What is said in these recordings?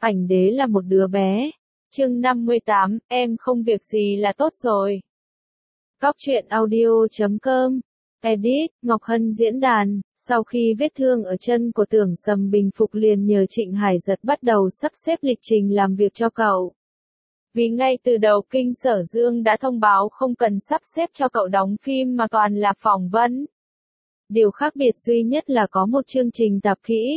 Ảnh đế là một đứa bé. Chương 58, em không việc gì là tốt rồi. Cóc truyện audio.com. Edit, Ngọc Hân diễn đàn. Sau khi vết thương ở chân của Tưởng Sầm bình phục liền nhờ Trịnh Hải Giật bắt đầu sắp xếp lịch trình làm việc cho cậu. Vì ngay từ đầu Kinh Sở Dương đã thông báo không cần sắp xếp cho cậu đóng phim mà toàn là phỏng vấn. Điều khác biệt duy nhất là có một chương trình tập kỹ.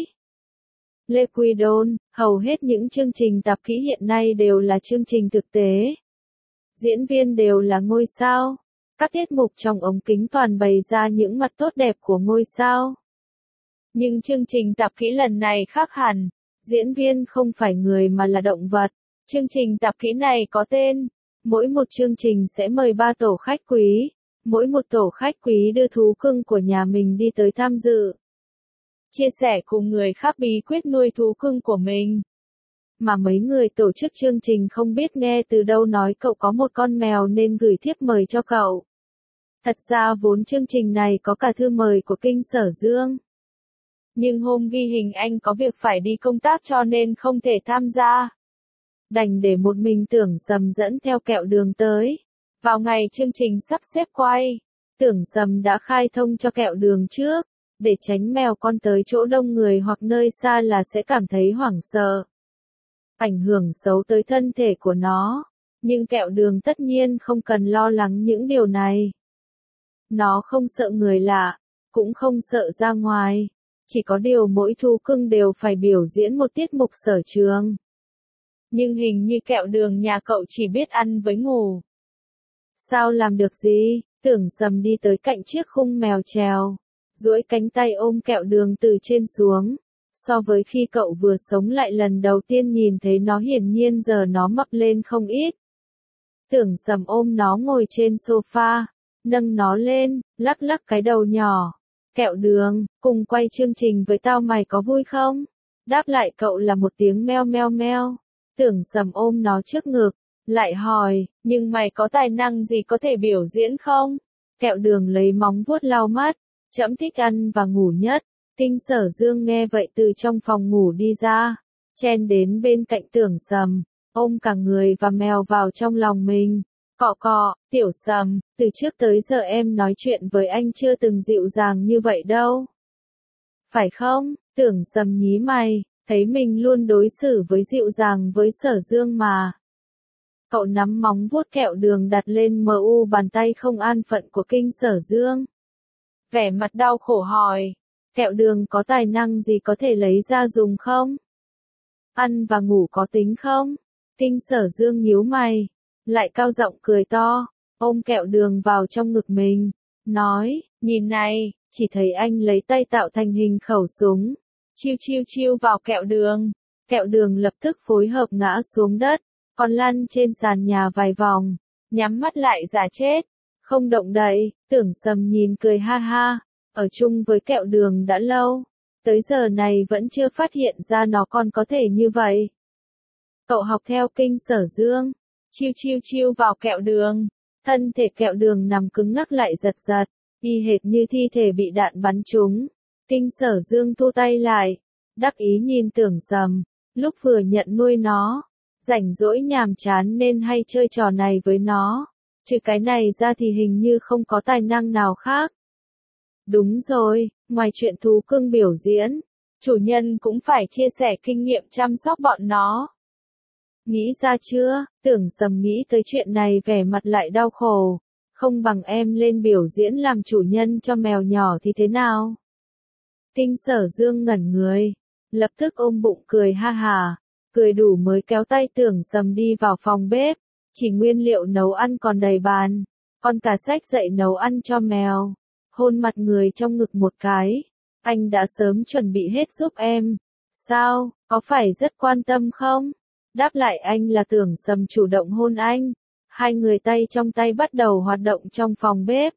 Lê Quy Đôn, hầu hết những chương trình tập kỹ hiện nay đều là chương trình thực tế. Diễn viên đều là ngôi sao. Các tiết mục trong ống kính toàn bày ra những mặt tốt đẹp của ngôi sao. Nhưng chương trình tập kỹ lần này khác hẳn. Diễn viên không phải người mà là động vật. Chương trình tập kỹ này có tên. Mỗi một chương trình sẽ mời 3 tổ khách quý. Mỗi một tổ khách quý đưa thú cưng của nhà mình đi tới tham dự. Chia sẻ cùng người khác bí quyết nuôi thú cưng của mình. Mà mấy người tổ chức chương trình không biết nghe từ đâu nói cậu có một con mèo nên gửi thiếp mời cho cậu. Thật ra vốn chương trình này có cả thư mời của Kinh Sở Dương. Nhưng hôm ghi hình anh có việc phải đi công tác cho nên không thể tham gia. Đành để một mình Tưởng Sầm dẫn theo Kẹo Đường tới. Vào ngày chương trình sắp xếp quay, Tưởng Sầm đã khai thông cho Kẹo Đường trước. Để tránh mèo con tới chỗ đông người hoặc nơi xa là sẽ cảm thấy hoảng sợ. Ảnh hưởng xấu tới thân thể của nó. Nhưng Kẹo Đường tất nhiên không cần lo lắng những điều này. Nó không sợ người lạ, cũng không sợ ra ngoài. Chỉ có điều mỗi thú cưng đều phải biểu diễn một tiết mục sở trường. Nhưng hình như Kẹo Đường nhà cậu chỉ biết ăn với ngủ. Sao làm được gì? Tưởng Sầm đi tới cạnh chiếc khung mèo trèo. Duỗi cánh tay ôm Kẹo Đường từ trên xuống. So với khi cậu vừa sống lại lần đầu tiên nhìn thấy nó hiển nhiên giờ nó mập lên không ít. Tưởng Sầm ôm nó ngồi trên sofa, nâng nó lên, lắc lắc cái đầu nhỏ. Kẹo Đường, cùng quay chương trình với tao mày có vui không? Đáp lại cậu là một tiếng meo meo meo. Tưởng Sầm ôm nó trước ngực, lại hỏi, nhưng mày có tài năng gì có thể biểu diễn không? Kẹo Đường lấy móng vuốt lau mắt. Trẫm thích ăn và ngủ nhất. Kinh Sở Dương nghe vậy từ trong phòng ngủ đi ra, chen đến bên cạnh Tưởng Sầm, ôm cả người và mèo vào trong lòng mình. Cọ cọ, Tiểu Sầm, từ trước tới giờ em nói chuyện với anh chưa từng dịu dàng như vậy đâu. Phải không? Tưởng Sầm nhí mày, thấy mình luôn đối xử với dịu dàng với Sở Dương mà. Cậu nắm móng vuốt Kẹo Đường đặt lên bàn tay không an phận của Kinh Sở Dương. Vẻ mặt đau khổ hỏi, Kẹo Đường có tài năng gì có thể lấy ra dùng không? Ăn và ngủ có tính không? Kinh Sở Dương nhíu mày, lại cao giọng cười to, ôm Kẹo Đường vào trong ngực mình, nói, nhìn này, chỉ thấy anh lấy tay tạo thành hình khẩu súng, chiêu chiêu chiêu vào Kẹo Đường. Kẹo Đường lập tức phối hợp ngã xuống đất, còn lăn trên sàn nhà vài vòng, nhắm mắt lại giả chết. Không động đậy, Tưởng Sầm nhìn cười ha ha, ở chung với Kẹo Đường đã lâu, tới giờ này vẫn chưa phát hiện ra nó còn có thể như vậy. Cậu học theo Kinh Sở Dương, chiêu chiêu chiêu vào Kẹo Đường, thân thể Kẹo Đường nằm cứng ngắc lại giật giật, y hệt như thi thể bị đạn bắn trúng. Kinh Sở Dương thu tay lại, đắc ý nhìn Tưởng Sầm, lúc vừa nhận nuôi nó, rảnh rỗi nhàm chán nên hay chơi trò này với nó. Trừ cái này ra thì hình như không có tài năng nào khác. Đúng rồi, ngoài chuyện thú cưng biểu diễn, chủ nhân cũng phải chia sẻ kinh nghiệm chăm sóc bọn nó. Nghĩ ra chưa? Tưởng Sầm nghĩ tới chuyện này vẻ mặt lại đau khổ. Không bằng em lên biểu diễn làm chủ nhân cho mèo nhỏ thì thế nào? Kinh Sở Dương ngẩn người, lập tức ôm bụng cười ha hà, cười đủ mới kéo tay Tưởng Sầm đi vào phòng bếp. Chỉ nguyên liệu nấu ăn còn đầy bàn, còn cả sách dạy nấu ăn cho mèo. Hôn mặt người trong ngực một cái, anh đã sớm chuẩn bị hết giúp em. Sao, có phải rất quan tâm không? Đáp lại anh là Tưởng Sầm chủ động hôn anh. Hai người tay trong tay bắt đầu hoạt động trong phòng bếp.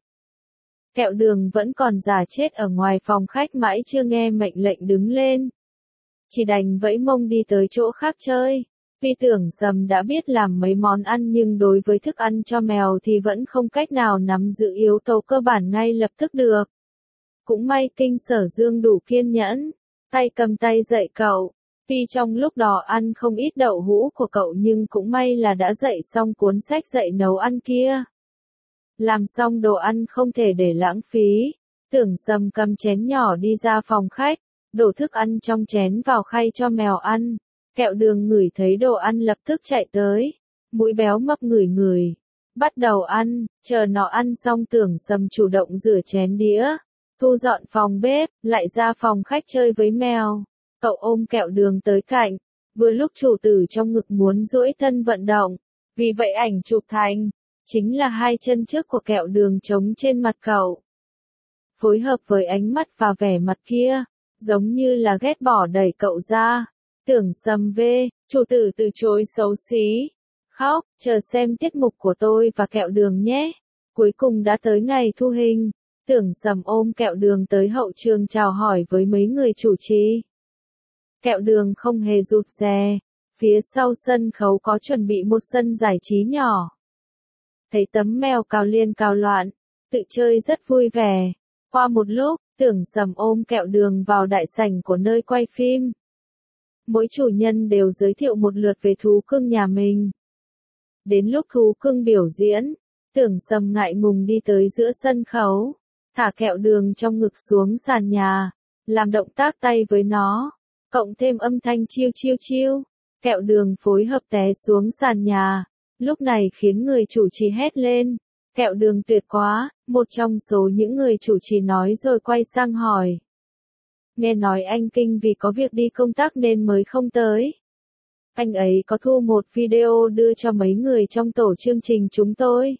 Kẹo Đường vẫn còn giả chết ở ngoài phòng khách mãi chưa nghe mệnh lệnh đứng lên. Chỉ đành vẫy mông đi tới chỗ khác chơi. Vì Tưởng Sầm đã biết làm mấy món ăn nhưng đối với thức ăn cho mèo thì vẫn không cách nào nắm giữ yếu tố cơ bản ngay lập tức được. Cũng may Kinh Sở Dương đủ kiên nhẫn, tay cầm tay dạy cậu. Tuy trong lúc đó ăn không ít đậu hũ của cậu nhưng cũng may là đã dạy xong cuốn sách dạy nấu ăn kia. Làm xong đồ ăn không thể để lãng phí. Tưởng Sầm cầm chén nhỏ đi ra phòng khách, đổ thức ăn trong chén vào khay cho mèo ăn. Kẹo Đường ngửi thấy đồ ăn lập tức chạy tới. Mũi béo mập ngửi ngửi. Bắt đầu ăn, chờ nó ăn xong Tưởng Sầm chủ động rửa chén đĩa. Thu dọn phòng bếp, lại ra phòng khách chơi với mèo. Cậu ôm Kẹo Đường tới cạnh. Vừa lúc chủ tử trong ngực muốn duỗi thân vận động. Vì vậy ảnh chụp thành chính là hai chân trước của Kẹo Đường trống trên mặt cậu. Phối hợp với ánh mắt và vẻ mặt kia, giống như là ghét bỏ đẩy cậu ra. Tưởng Sầm về, chủ tử từ chối xấu xí. Khóc, chờ xem tiết mục của tôi và Kẹo Đường nhé. Cuối cùng đã tới ngày thu hình. Tưởng Sầm ôm Kẹo Đường tới hậu trường chào hỏi với mấy người chủ trì. Kẹo Đường không hề rụt rè. Phía sau sân khấu có chuẩn bị một sân giải trí nhỏ. Thấy tấm mèo cào liên cào loạn, tự chơi rất vui vẻ. Qua một lúc, Tưởng Sầm ôm Kẹo Đường vào đại sảnh của nơi quay phim. Mỗi chủ nhân đều giới thiệu một lượt về thú cưng nhà mình. Đến lúc thú cưng biểu diễn, Tưởng Sầm ngại ngùng đi tới giữa sân khấu, thả Kẹo Đường trong ngực xuống sàn nhà, làm động tác tay với nó, cộng thêm âm thanh chiêu chiêu chiêu. Kẹo Đường phối hợp té xuống sàn nhà, lúc này khiến người chủ trì hét lên. Kẹo Đường tuyệt quá, một trong số những người chủ trì nói rồi quay sang hỏi. Nghe nói anh Kinh vì có việc đi công tác nên mới không tới. Anh ấy có thu một video đưa cho mấy người trong tổ chương trình chúng tôi.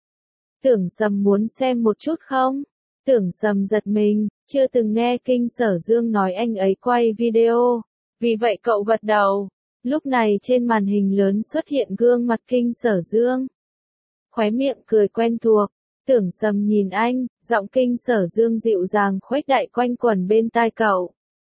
Tưởng Sầm muốn xem một chút không? Tưởng Sầm giật mình, chưa từng nghe Kinh Sở Dương nói anh ấy quay video. Vì vậy cậu gật đầu. Lúc này trên màn hình lớn xuất hiện gương mặt Kinh Sở Dương. Khóe miệng cười quen thuộc. Tưởng Sầm nhìn anh, giọng Kinh Sở Dương dịu dàng khuếch đại quanh quẩn bên tai cậu.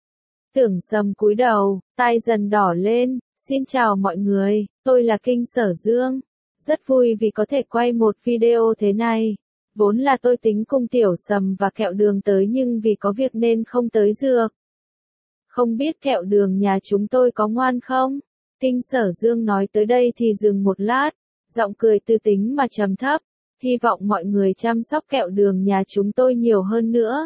Tưởng Sầm cúi đầu, tai dần đỏ lên. Xin chào mọi người, tôi là Kinh Sở Dương. Rất vui vì có thể quay một video thế này. Vốn là tôi tính cùng Tiểu Sầm và Kẹo Đường tới nhưng vì có việc nên không tới được. Không biết Kẹo Đường nhà chúng tôi có ngoan không? Kinh Sở Dương nói tới đây thì dừng một lát, giọng cười tư tính mà trầm thấp. Hy vọng mọi người chăm sóc Kẹo Đường nhà chúng tôi nhiều hơn nữa.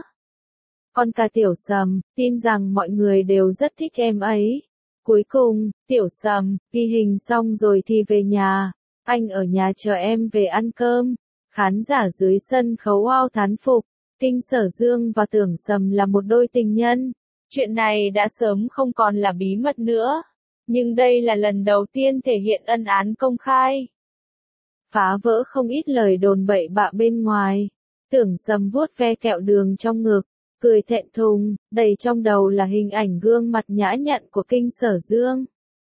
Còn cả Tiểu Sầm, tin rằng mọi người đều rất thích em ấy. Cuối cùng, Tiểu Sầm, ghi hình xong rồi thì về nhà. Anh ở nhà chờ em về ăn cơm. Khán giả dưới sân khấu oao thán phục. Kinh Sở Dương và Tưởng Sầm là một đôi tình nhân. Chuyện này đã sớm không còn là bí mật nữa. Nhưng đây là lần đầu tiên thể hiện ân ái công khai. Phá vỡ không ít lời đồn bậy bạ bên ngoài. Tưởng Sầm vuốt ve Kẹo Đường trong ngực, cười thẹn thùng, đầy trong đầu là hình ảnh gương mặt nhã nhặn của Kinh Sở Dương.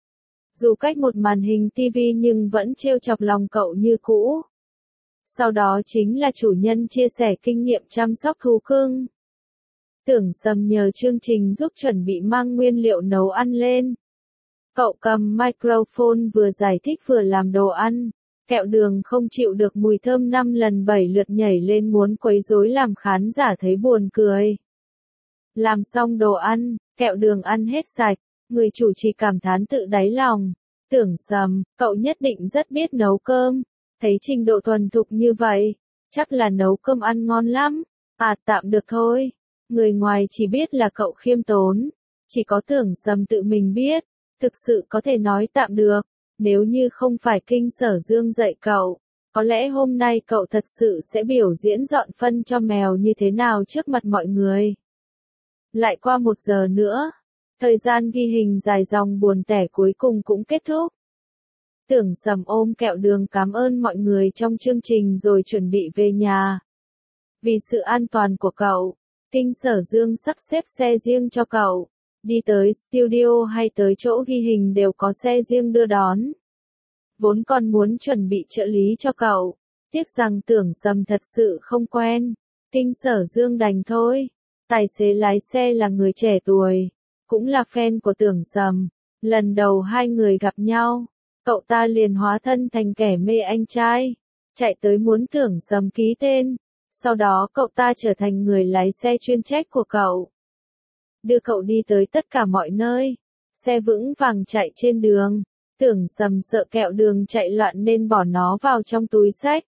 Dù cách một màn hình TV nhưng vẫn trêu chọc lòng cậu như cũ. Sau đó chính là chủ nhân chia sẻ kinh nghiệm chăm sóc thú cưng. Tưởng Sầm nhờ chương trình giúp chuẩn bị mang nguyên liệu nấu ăn lên. Cậu cầm microphone vừa giải thích vừa làm đồ ăn. Kẹo Đường không chịu được mùi thơm 5 lần 7 lượt nhảy lên muốn quấy rối làm khán giả thấy buồn cười. Làm xong đồ ăn, Kẹo Đường ăn hết sạch, người chủ chỉ cảm thán tự đáy lòng. Tưởng Sầm, cậu nhất định rất biết nấu cơm. Thấy trình độ thuần thục như vậy, chắc là nấu cơm ăn ngon lắm. À tạm được thôi. Người ngoài chỉ biết là cậu khiêm tốn. Chỉ có Tưởng Sầm tự mình biết. Thực sự có thể nói tạm được. Nếu như không phải Kinh Sở Dương dạy cậu, có lẽ hôm nay cậu thật sự sẽ biểu diễn dọn phân cho mèo như thế nào trước mặt mọi người. Lại qua 1 giờ nữa, thời gian ghi hình dài dòng buồn tẻ cuối cùng cũng kết thúc. Tưởng Sầm ôm Kẹo Đường cảm ơn mọi người trong chương trình rồi chuẩn bị về nhà. Vì sự an toàn của cậu, Kinh Sở Dương sắp xếp xe riêng cho cậu. Đi tới studio hay tới chỗ ghi hình đều có xe riêng đưa đón. Vốn còn muốn chuẩn bị trợ lý cho cậu. Tiếc rằng Tưởng Sầm thật sự không quen. Kinh Sở Dương đành thôi. Tài xế lái xe là người trẻ tuổi. Cũng là fan của Tưởng Sầm. Lần đầu hai người gặp nhau, cậu ta liền hóa thân thành kẻ mê anh trai. Chạy tới muốn Tưởng Sầm ký tên. Sau đó cậu ta trở thành người lái xe chuyên trách của cậu. Đưa cậu đi tới tất cả mọi nơi. xe vững vàng chạy trên đường. Tưởng Sầm sợ kẹo đường chạy loạn nên bỏ nó vào trong túi xách.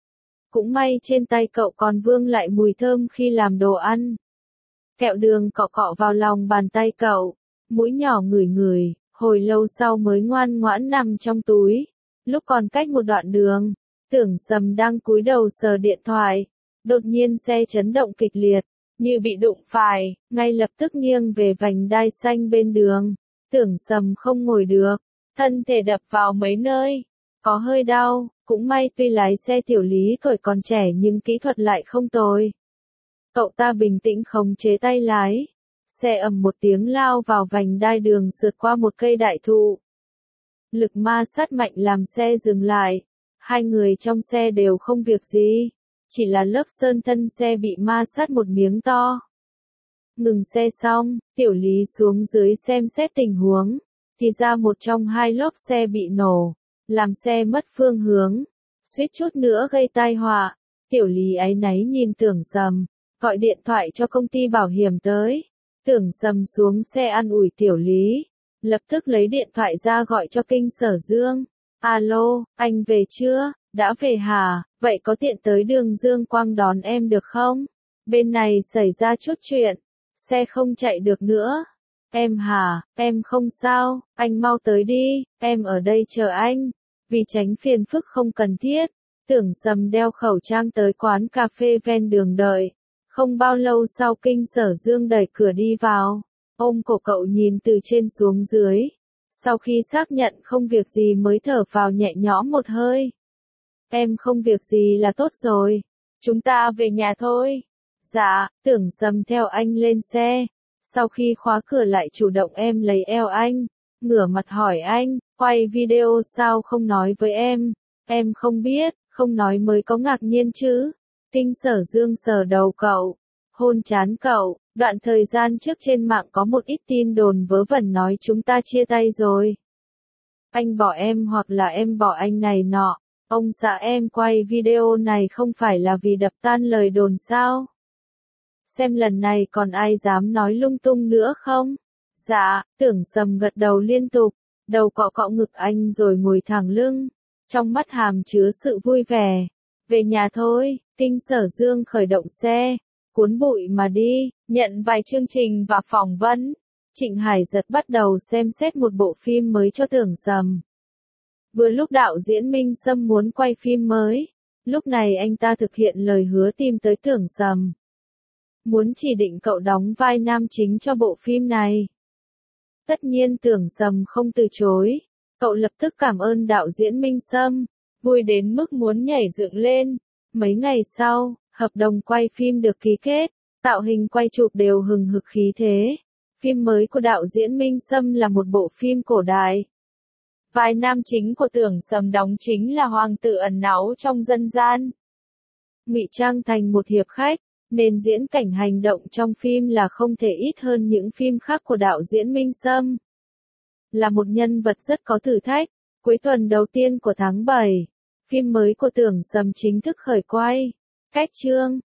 Cũng may trên tay cậu còn vương lại mùi thơm khi làm đồ ăn. Kẹo đường cọ cọ vào lòng bàn tay cậu, mũi nhỏ ngửi ngửi, hồi lâu sau mới ngoan ngoãn nằm trong túi. Lúc còn cách một đoạn đường, Tưởng Sầm đang cúi đầu sờ điện thoại, đột nhiên xe chấn động kịch liệt, như bị đụng phải, ngay lập tức nghiêng về vành đai xanh bên đường. Tưởng Sầm không ngồi được, thân thể đập vào mấy nơi, có hơi đau, cũng may tuy lái xe Tiểu Lý tuổi còn trẻ nhưng kỹ thuật lại không tồi. Cậu ta bình tĩnh khống chế tay lái, xe ầm một tiếng lao vào vành đai đường sượt qua một cây đại thụ. Lực ma sát mạnh làm xe dừng lại, hai người trong xe đều không việc gì, chỉ là lớp sơn thân xe bị ma sát một miếng to. Ngừng xe xong, Tiểu Lý xuống dưới xem xét tình huống, thì ra một trong hai lốp xe bị nổ, làm xe mất phương hướng, suýt chút nữa gây tai họa. Tiểu Lý áy náy nhìn Tưởng Sầm, gọi điện thoại cho công ty bảo hiểm tới. Tưởng Sầm xuống xe an ủi Tiểu Lý, lập tức lấy điện thoại ra gọi cho Kinh Sở Dương. Alo, anh về chưa? Đã về hả? Vậy có tiện tới đường Dương Quang đón em được không? Bên này xảy ra chút chuyện, xe không chạy được nữa. Em hả? Em không sao, anh mau tới đi, em ở đây chờ anh. Vì tránh phiền phức không cần thiết, Tưởng Sầm đeo khẩu trang tới quán cà phê ven đường đợi. Không bao lâu sau Kinh Sở Dương đẩy cửa đi vào, ôm cổ cậu nhìn từ trên xuống dưới. Sau khi xác nhận không việc gì mới thở phào nhẹ nhõm một hơi. Em không việc gì là tốt rồi, chúng ta về nhà thôi. Dạ, Tưởng Sầm theo anh lên xe. Sau khi khóa cửa lại chủ động em lấy eo anh, ngửa mặt hỏi anh, quay video sao không nói với em? Em không biết, không nói mới có ngạc nhiên chứ. Kinh Sở Dương sờ đầu cậu, hôn trán cậu. Đoạn thời gian trước trên mạng có một ít tin đồn vớ vẩn nói chúng ta chia tay rồi. Anh bỏ em hoặc là em bỏ anh này nọ. Ông xã em quay video này không phải là vì đập tan lời đồn sao? Xem lần này còn ai dám nói lung tung nữa không? Dạ, Tưởng Sầm gật đầu liên tục, đầu cọ cọ ngực anh rồi ngồi thẳng lưng, trong mắt hàm chứa sự vui vẻ. Về nhà thôi, Kinh Sở Dương khởi động xe, cuốn bụi mà đi, nhận vài chương trình và phỏng vấn. Trịnh Hải Giật bắt đầu xem xét một bộ phim mới cho Tưởng Sầm. Vừa lúc đạo diễn Minh Sâm muốn quay phim mới, lúc này anh ta thực hiện lời hứa tìm tới Tưởng Sầm. Muốn chỉ định cậu đóng vai nam chính cho bộ phim này. Tất nhiên Tưởng Sầm không từ chối, cậu lập tức cảm ơn đạo diễn Minh Sâm, vui đến mức muốn nhảy dựng lên. Mấy ngày sau, hợp đồng quay phim được ký kết, tạo hình quay chụp đều hừng hực khí thế. Phim mới của đạo diễn Minh Sâm là một bộ phim cổ đại. Vai nam chính của Tưởng Sầm đóng chính là hoàng tử ẩn náu trong dân gian. Ngụy trang thành một hiệp khách, nên diễn cảnh hành động trong phim là không thể ít hơn những phim khác của đạo diễn Minh Sâm. Là một nhân vật rất có thử thách, cuối tuần đầu tiên của tháng 7, phim mới của Tưởng Sầm chính thức khởi quay. Cách chương